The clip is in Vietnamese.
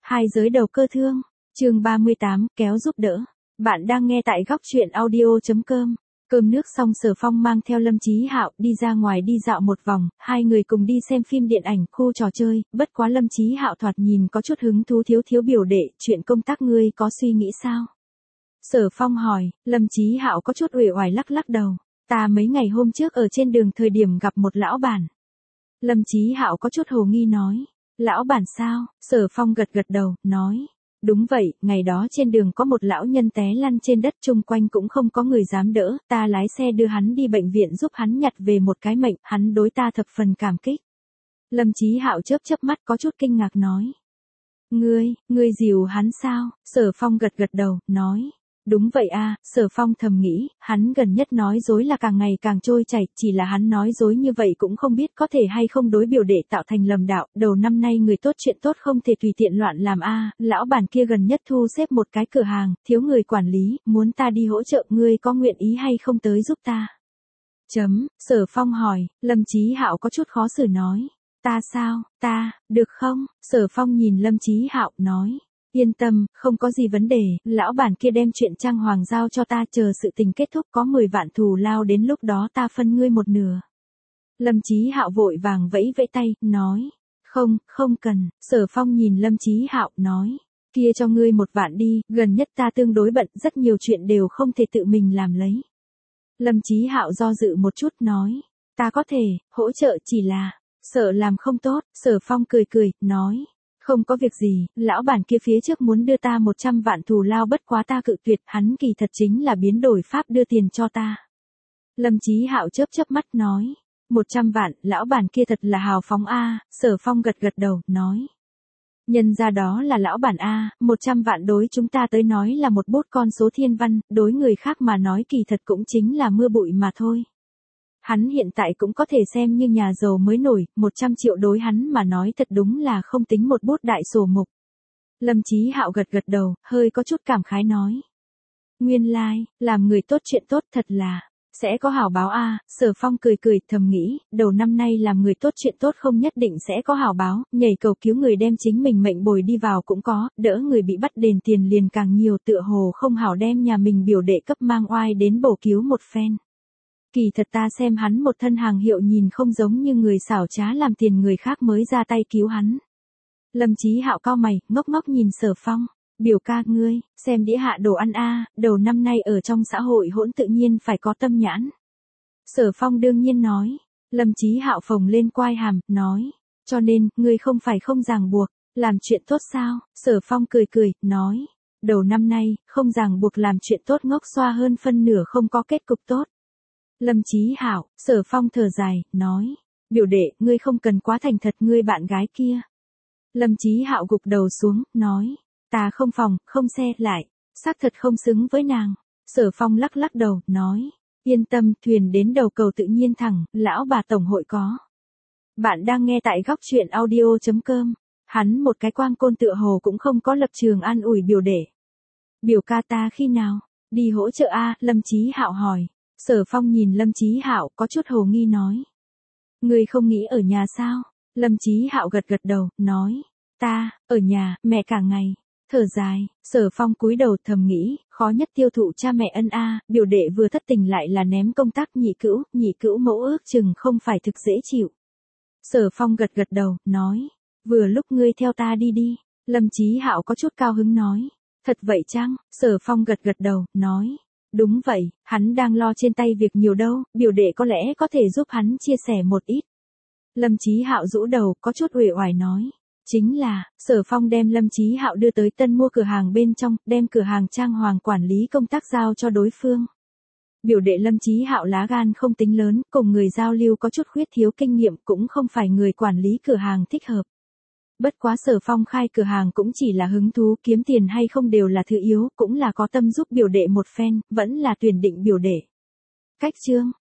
Hai giới đầu cơ thương, chương 38, kéo giúp đỡ. Bạn đang nghe tại góc truyện audio.com. Cơm nước xong Sở Phong mang theo Lâm Chí Hạo đi ra ngoài đi dạo một vòng, hai người cùng đi xem phim điện ảnh, khu trò chơi, bất quá Lâm Chí Hạo thoạt nhìn có chút hứng thú thiếu biểu đệ, chuyện công tác ngươi có suy nghĩ sao? Sở Phong hỏi, Lâm Chí Hạo có chút uể oải lắc đầu, ta mấy ngày hôm trước ở trên đường thời điểm gặp một lão bản. Lâm Chí Hạo có chút hồ nghi nói, lão bản sao? Sở Phong gật đầu, nói, đúng vậy, ngày đó trên đường có một lão nhân té lăn trên đất, chung quanh cũng không có người dám đỡ, ta lái xe đưa hắn đi bệnh viện giúp hắn nhặt về một cái mệnh, hắn đối ta thập phần cảm kích. Lâm Chí Hạo chớp mắt có chút kinh ngạc nói, ngươi dìu hắn sao? Sở Phong gật đầu, nói, đúng vậy a. Sở Phong thầm nghĩ, hắn gần nhất nói dối là càng ngày càng trôi chảy, chỉ là hắn nói dối như vậy cũng không biết có thể hay không đối biểu đệ tạo thành lầm đạo, đầu năm nay người tốt chuyện tốt không thể tùy tiện loạn làm a. Lão bản kia gần nhất thu xếp một cái cửa hàng, thiếu người quản lý, muốn ta đi hỗ trợ, ngươi có nguyện ý hay không tới giúp ta? Sở Phong hỏi, Lâm Chí Hạo có chút khó xử nói, ta sao, được không? Sở Phong nhìn Lâm Chí Hạo, nói, yên tâm, không có gì vấn đề, lão bản kia đem chuyện trang hoàng giao cho ta, chờ sự tình kết thúc có 10 vạn thù lao, đến lúc đó ta phân ngươi một nửa. Lâm Chí Hạo vội vàng vẫy tay, nói, không cần. Sở Phong nhìn Lâm Chí Hạo, nói, kia cho ngươi 1 vạn đi, gần nhất ta tương đối bận, rất nhiều chuyện đều không thể tự mình làm lấy. Lâm Chí Hạo do dự một chút, nói, ta có thể hỗ trợ, chỉ là sợ làm không tốt. Sở Phong cười, nói, không có việc gì, lão bản kia phía trước muốn đưa ta 100 vạn thù lao, bất quá ta cự tuyệt, hắn kỳ thật chính là biến đổi pháp đưa tiền cho ta. Lâm Chí Hạo chớp mắt nói, 100 vạn, lão bản kia thật là hào phóng a. Sở Phong gật đầu, nói, nhân ra đó là lão bản a, 100 vạn đối chúng ta tới nói là một bút con số thiên văn, đối người khác mà nói kỳ thật cũng chính là mưa bụi mà thôi. Hắn hiện tại cũng có thể xem như nhà giàu mới nổi, 100 triệu đối hắn mà nói thật đúng là không tính một bút đại sổ mục. Lâm Chí Hạo gật đầu, hơi có chút cảm khái nói, nguyên lai, làm người tốt chuyện tốt thật là sẽ có hảo báo a. Sở Phong cười thầm nghĩ, đầu năm nay làm người tốt chuyện tốt không nhất định sẽ có hảo báo, nhảy cầu cứu người đem chính mình mệnh bồi đi vào cũng có, đỡ người bị bắt đền tiền liền càng nhiều, tựa hồ không hảo đem nhà mình biểu đệ cấp mang oai đến bổ cứu một phen. Kỳ thật ta xem hắn một thân hàng hiệu, nhìn không giống như người xảo trá làm tiền người khác mới ra tay cứu hắn. Lâm Chí Hạo cau mày, ngốc nhìn Sở Phong, biểu ca ngươi, xem đĩa hạ đồ ăn a, đầu năm nay ở trong xã hội hỗn tự nhiên phải có tâm nhãn. Sở Phong đương nhiên nói. Lâm Chí Hạo phồng lên quai hàm, nói, cho nên, ngươi không phải không ràng buộc, làm chuyện tốt sao? Sở Phong cười, nói, đầu năm nay, không ràng buộc làm chuyện tốt ngốc xoa hơn phân nửa không có kết cục tốt. Lâm Chí Hạo, Sở Phong thở dài, nói, biểu đệ, ngươi không cần quá thành thật, ngươi bạn gái kia. Lâm Chí Hạo gục đầu xuống, nói, ta không phòng, không xe, lại, xác thật không xứng với nàng. Sở Phong lắc đầu, nói, yên tâm, thuyền đến đầu cầu tự nhiên thẳng, lão bà tổng hội có. Bạn đang nghe tại góc truyện audio.com. Hắn một cái quang côn tựa hồ cũng không có lập trường an ủi biểu đệ. Biểu ca ta khi nào đi hỗ trợ a? Lâm Chí Hạo hỏi. Sở Phong nhìn Lâm Chí Hạo có chút hồ nghi nói, ngươi không nghĩ ở nhà sao? Lâm Chí Hạo gật đầu, nói, ta ở nhà, mẹ cả ngày. Thở dài, Sở Phong cúi đầu thầm nghĩ, khó nhất tiêu thụ cha mẹ ân a, biểu đệ vừa thất tình lại là ném công tác, nhị cữu mẫu ước chừng không phải thực dễ chịu. Sở Phong gật đầu, nói, vừa lúc ngươi theo ta đi. Lâm Chí Hạo có chút cao hứng nói, thật vậy chăng? Sở Phong gật đầu, nói, đúng vậy, hắn đang lo trên tay việc nhiều đâu, biểu đệ có lẽ có thể giúp hắn chia sẻ một ít. Lâm Chí Hạo rũ đầu, có chút uể oải nói, chính là, Sở Phong đem Lâm Chí Hạo đưa tới tân mua cửa hàng bên trong, đem cửa hàng trang hoàng quản lý công tác giao cho đối phương. Biểu đệ Lâm Chí Hạo lá gan không tính lớn, cùng người giao lưu có chút khuyết thiếu kinh nghiệm, cũng không phải người quản lý cửa hàng thích hợp. Bất quá Sở Phong khai cửa hàng cũng chỉ là hứng thú, kiếm tiền hay không đều là thứ yếu, cũng là có tâm giúp biểu đệ một phen, vẫn là tuyển định biểu đệ. Cách chương